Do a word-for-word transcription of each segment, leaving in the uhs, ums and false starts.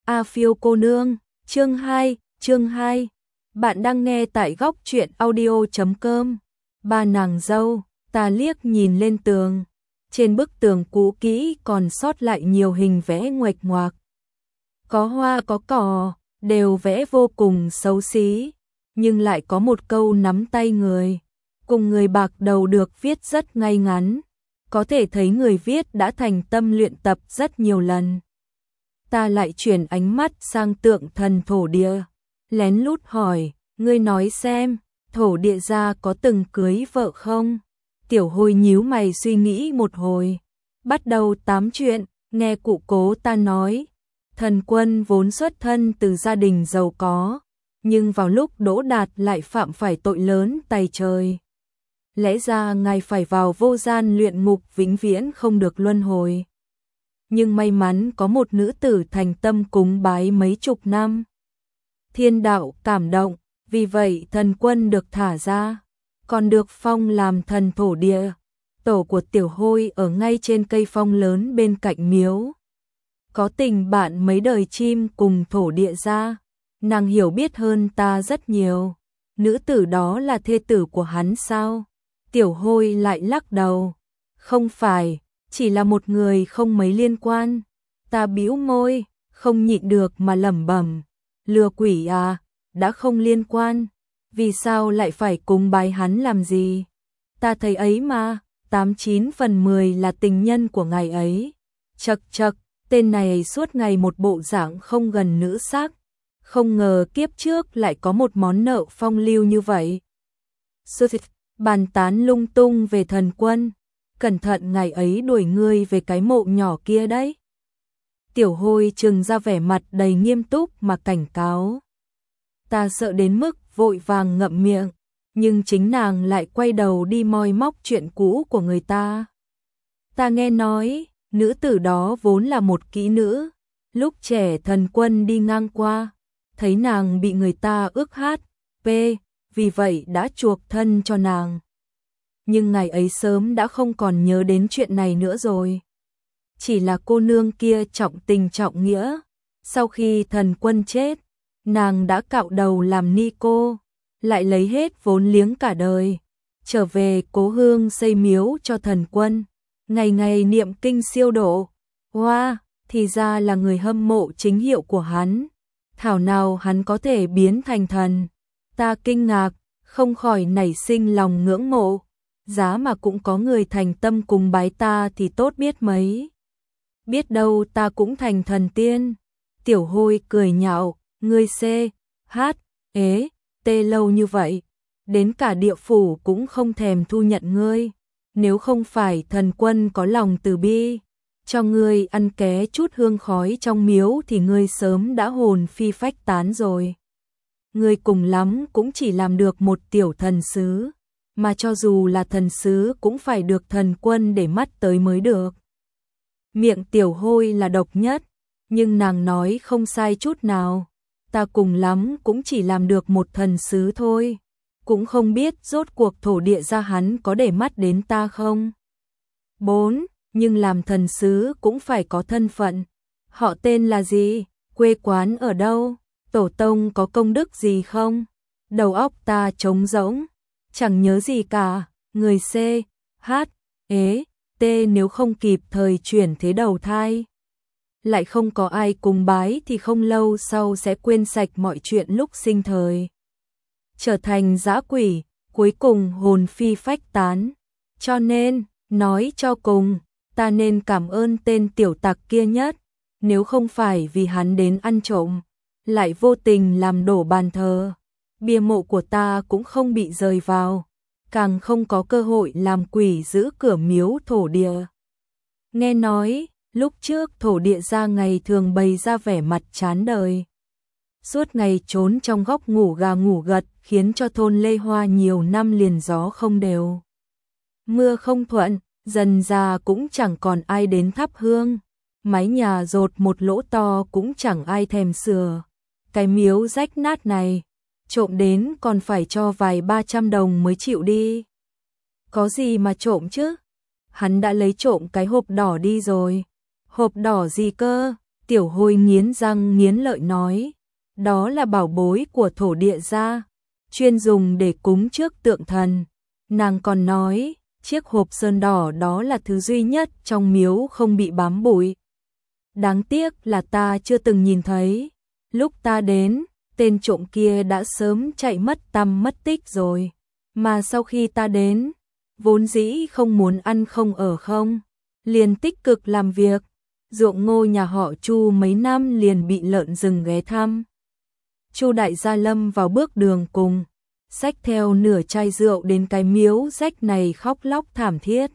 A Phiêu cô nương, chương hai, chương hai. Bạn đang nghe tại góc truyện audio chấm com. Ba nàng dâu, ta liếc nhìn lên tường. Trên bức tường cũ kỹ còn sót lại nhiều hình vẽ nguệch ngoạc. Có hoa có cỏ, đều vẽ vô cùng xấu xí, nhưng lại có một câu nắm tay người, cùng người bạc đầu được viết rất ngay ngắn. Có thể thấy người viết đã thành tâm luyện tập rất nhiều lần. Ta lại chuyển ánh mắt sang tượng thần thổ địa, lén lút hỏi, ngươi nói xem, thổ địa gia có từng cưới vợ không? Tiểu Hôi nhíu mày suy nghĩ một hồi, bắt đầu tám chuyện, nghe cụ cố ta nói, Thần Quân vốn xuất thân từ gia đình giàu có, nhưng vào lúc đỗ đạt lại phạm phải tội lớn tày trời. Lẽ ra ngài phải vào vô gian luyện ngục vĩnh viễn không được luân hồi. Nhưng may mắn có một nữ tử thành tâm cúng bái mấy chục năm. Thiên đạo cảm động, vì vậy Thần Quân được thả ra, còn được phong làm thần thổ địa. Tổ của Tiểu Hôi ở ngay trên cây phong lớn bên cạnh miếu. Có tình bạn mấy đời chim cùng thổ địa gia, nàng hiểu biết hơn ta rất nhiều. Nữ tử đó là thê tử của hắn sao? Tiểu Hôi lại lắc đầu, không phải, chỉ là một người không mấy liên quan. Ta bĩu môi, không nhịn được mà lẩm bẩm, lừa quỷ à, đã không liên quan, vì sao lại phải cúng bái hắn làm gì? Ta thấy ấy mà, tám chín phần mười là tình nhân của ngài ấy. Chậc chậc, tên này suốt ngày một bộ dạng không gần nữ sắc, không ngờ kiếp trước lại có một món nợ phong lưu như vậy. Sư thịt, bàn tán lung tung về Thần Quân, cẩn thận ngài ấy đuổi ngươi về cái mộ nhỏ kia đấy. Tiểu Hôi trừng ra vẻ mặt đầy nghiêm túc mà cảnh cáo. Ta sợ đến mức vội vàng ngậm miệng, nhưng chính nàng lại quay đầu đi moi móc chuyện cũ của người ta. Ta nghe nói, nữ tử đó vốn là một kỹ nữ, lúc trẻ Thần Quân đi ngang qua, thấy nàng bị người ta ức hát, p, vì vậy đã chuộc thân cho nàng. Nhưng ngày ấy sớm đã không còn nhớ đến chuyện này nữa rồi. Chỉ là cô nương kia trọng tình trọng nghĩa, sau khi Thần Quân chết, nàng đã cạo đầu làm ni cô, lại lấy hết vốn liếng cả đời, trở về cố hương xây miếu cho Thần Quân, ngày ngày niệm kinh siêu độ. Hoa, wow, thì ra là người hâm mộ chính hiệu của hắn. Thảo nào hắn có thể biến thành thần. Ta kinh ngạc, không khỏi nảy sinh lòng ngưỡng mộ. Giá mà cũng có người thành tâm cùng bái ta thì tốt biết mấy. Biết đâu ta cũng thành thần tiên. Tiểu Hôi cười nhạo, ngươi xê, hát, ế, tê lâu như vậy. Đến cả địa phủ cũng không thèm thu nhận ngươi. Nếu không phải Thần Quân có lòng từ bi, cho ngươi ăn ké chút hương khói trong miếu thì ngươi sớm đã hồn phi phách tán rồi. Ngươi cùng lắm cũng chỉ làm được một tiểu thần sứ, mà cho dù là thần sứ cũng phải được Thần Quân để mắt tới mới được. Miệng Tiểu Hôi là độc nhất, nhưng nàng nói không sai chút nào. Ta cùng lắm cũng chỉ làm được một thần sứ thôi, cũng không biết rốt cuộc thổ địa gia hắn có để mắt đến ta không. Bốn, nhưng làm thần sứ cũng phải có thân phận. Họ tên là gì? Quê quán ở đâu? Tổ tông có công đức gì không? Đầu óc ta trống rỗng, chẳng nhớ gì cả. Người C, H, ế, T nếu không kịp thời chuyển thế đầu thai, lại không có ai cùng bái thì không lâu sau sẽ quên sạch mọi chuyện lúc sinh thời, trở thành dã quỷ, cuối cùng hồn phi phách tán. Cho nên, nói cho cùng, ta nên cảm ơn tên tiểu tặc kia nhất, nếu không phải vì hắn đến ăn trộm, lại vô tình làm đổ bàn thờ, bia mộ của ta cũng không bị rời vào, càng không có cơ hội làm quỷ giữ cửa miếu thổ địa. Nghe nói, lúc trước thổ địa gia ngày thường bày ra vẻ mặt chán đời, suốt ngày trốn trong góc ngủ gà ngủ gật, khiến cho thôn Lê Hoa nhiều năm liền gió không đều, mưa không thuận, dần ra cũng chẳng còn ai đến thắp hương, mái nhà dột một lỗ to cũng chẳng ai thèm sửa. Cái miếu rách nát này, trộm đến còn phải cho vài ba trăm đồng mới chịu đi. Có gì mà trộm chứ? Hắn đã lấy trộm cái hộp đỏ đi rồi. Hộp đỏ gì cơ? Tiểu Hôi nghiến răng nghiến lợi nói, đó là bảo bối của thổ địa gia, chuyên dùng để cúng trước tượng thần. Nàng còn nói, chiếc hộp sơn đỏ đó là thứ duy nhất trong miếu không bị bám bụi. Đáng tiếc là ta chưa từng nhìn thấy. Lúc ta đến, tên trộm kia đã sớm chạy mất tăm mất tích rồi. Mà sau khi ta đến, vốn dĩ không muốn ăn không ở không, liền tích cực làm việc. Ruộng ngô nhà họ Chu mấy năm liền bị lợn rừng ghé thăm. Chu đại gia lâm vào bước đường cùng, xách theo nửa chai rượu đến cái miếu rách này khóc lóc thảm thiết.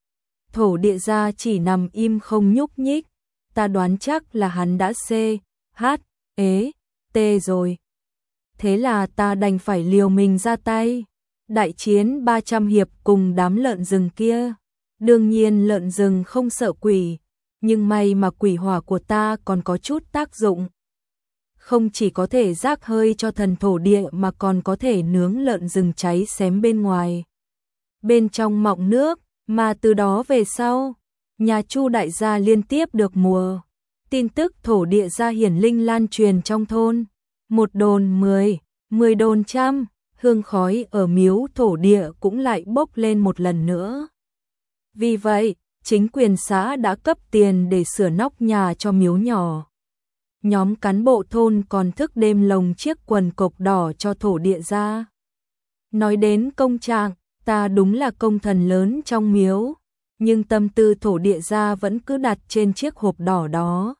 Thổ địa gia chỉ nằm im không nhúc nhích, ta đoán chắc là hắn đã xê, hát, ế, tê rồi. Thế là ta đành phải liều mình ra tay, đại chiến ba trăm hiệp cùng đám lợn rừng kia. Đương nhiên lợn rừng không sợ quỷ, nhưng may mà quỷ hỏa của ta còn có chút tác dụng. Không chỉ có thể rác hơi cho thần thổ địa mà còn có thể nướng lợn rừng cháy xém bên ngoài. Bên trong mọng nước, mà từ đó về sau, nhà Chu đại gia liên tiếp được mùa. Tin tức thổ địa gia hiển linh lan truyền trong thôn. Một đồn mười, mười đồn trăm, hương khói ở miếu thổ địa cũng lại bốc lên một lần nữa. Vì vậy, chính quyền xã đã cấp tiền để sửa nóc nhà cho miếu nhỏ. Nhóm cán bộ thôn còn thức đêm lồng chiếc quần cộc đỏ cho thổ địa gia. Nói đến công trạng, ta đúng là công thần lớn trong miếu, nhưng tâm tư thổ địa gia vẫn cứ đặt trên chiếc hộp đỏ đó.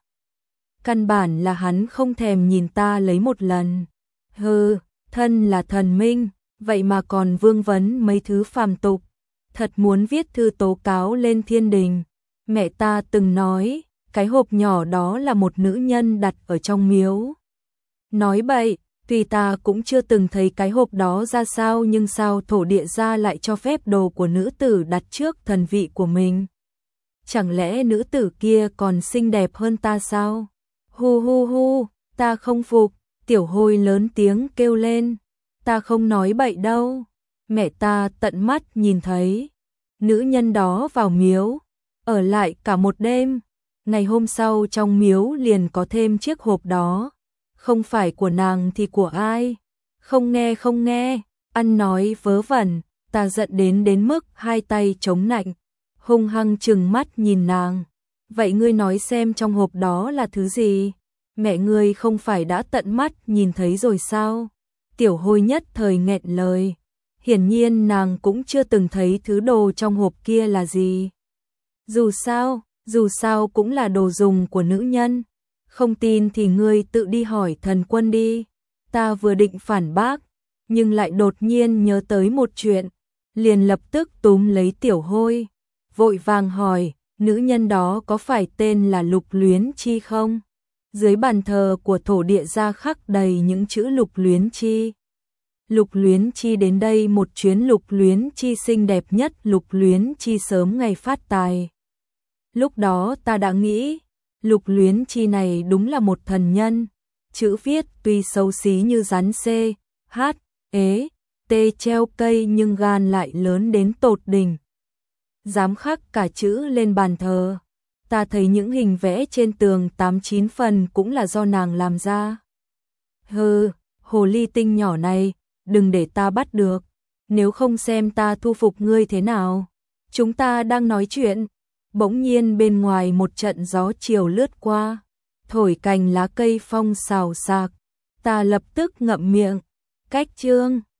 Căn bản là hắn không thèm nhìn ta lấy một lần. Hừ, thân là thần minh, vậy mà còn vương vấn mấy thứ phàm tục. Thật muốn viết thư tố cáo lên thiên đình. Mẹ ta từng nói, cái hộp nhỏ đó là một nữ nhân đặt ở trong miếu. Nói bậy, tuy ta cũng chưa từng thấy cái hộp đó ra sao, nhưng sao thổ địa gia lại cho phép đồ của nữ tử đặt trước thần vị của mình? Chẳng lẽ nữ tử kia còn xinh đẹp hơn ta sao? Hu hu hu, ta không phục. Tiểu Hôi lớn tiếng kêu lên, ta không nói bậy đâu. Mẹ ta tận mắt nhìn thấy nữ nhân đó vào miếu, ở lại cả một đêm. Ngày hôm sau trong miếu liền có thêm chiếc hộp đó. Không phải của nàng thì của ai? Không nghe không nghe, ăn nói vớ vẩn. Ta giận đến đến mức hai tay chống nạnh, hung hăng trừng mắt nhìn nàng. Vậy ngươi nói xem trong hộp đó là thứ gì? Mẹ ngươi không phải đã tận mắt nhìn thấy rồi sao? Tiểu Hôi nhất thời nghẹn lời. Hiển nhiên nàng cũng chưa từng thấy thứ đồ trong hộp kia là gì. Dù sao, dù sao cũng là đồ dùng của nữ nhân. Không tin thì ngươi tự đi hỏi thần quân đi. Ta vừa định phản bác, nhưng lại đột nhiên nhớ tới một chuyện, liền lập tức túm lấy Tiểu Hôi, vội vàng hỏi, nữ nhân đó có phải tên là Lục Luyến Chi không? Dưới bàn thờ của thổ địa gia khắc đầy những chữ Lục Luyến Chi. Lục Luyến Chi đến đây một chuyến, Lục Luyến Chi xinh đẹp nhất, Lục Luyến Chi sớm ngày phát tài. Lúc đó ta đã nghĩ, Lục Luyến Chi này đúng là một thần nhân. Chữ viết tuy xấu xí như rắn C, H, ế, T treo cây nhưng gan lại lớn đến tột đỉnh. Dám khắc cả chữ lên bàn thờ. Ta thấy những hình vẽ trên tường tám chín phần cũng là do nàng làm ra. Hừ, hồ ly tinh nhỏ này, đừng để ta bắt được. Nếu không xem ta thu phục ngươi thế nào. Chúng ta đang nói chuyện. Bỗng nhiên bên ngoài một trận gió chiều lướt qua, thổi cành lá cây phong xào xạc. Ta lập tức ngậm miệng. Cách chương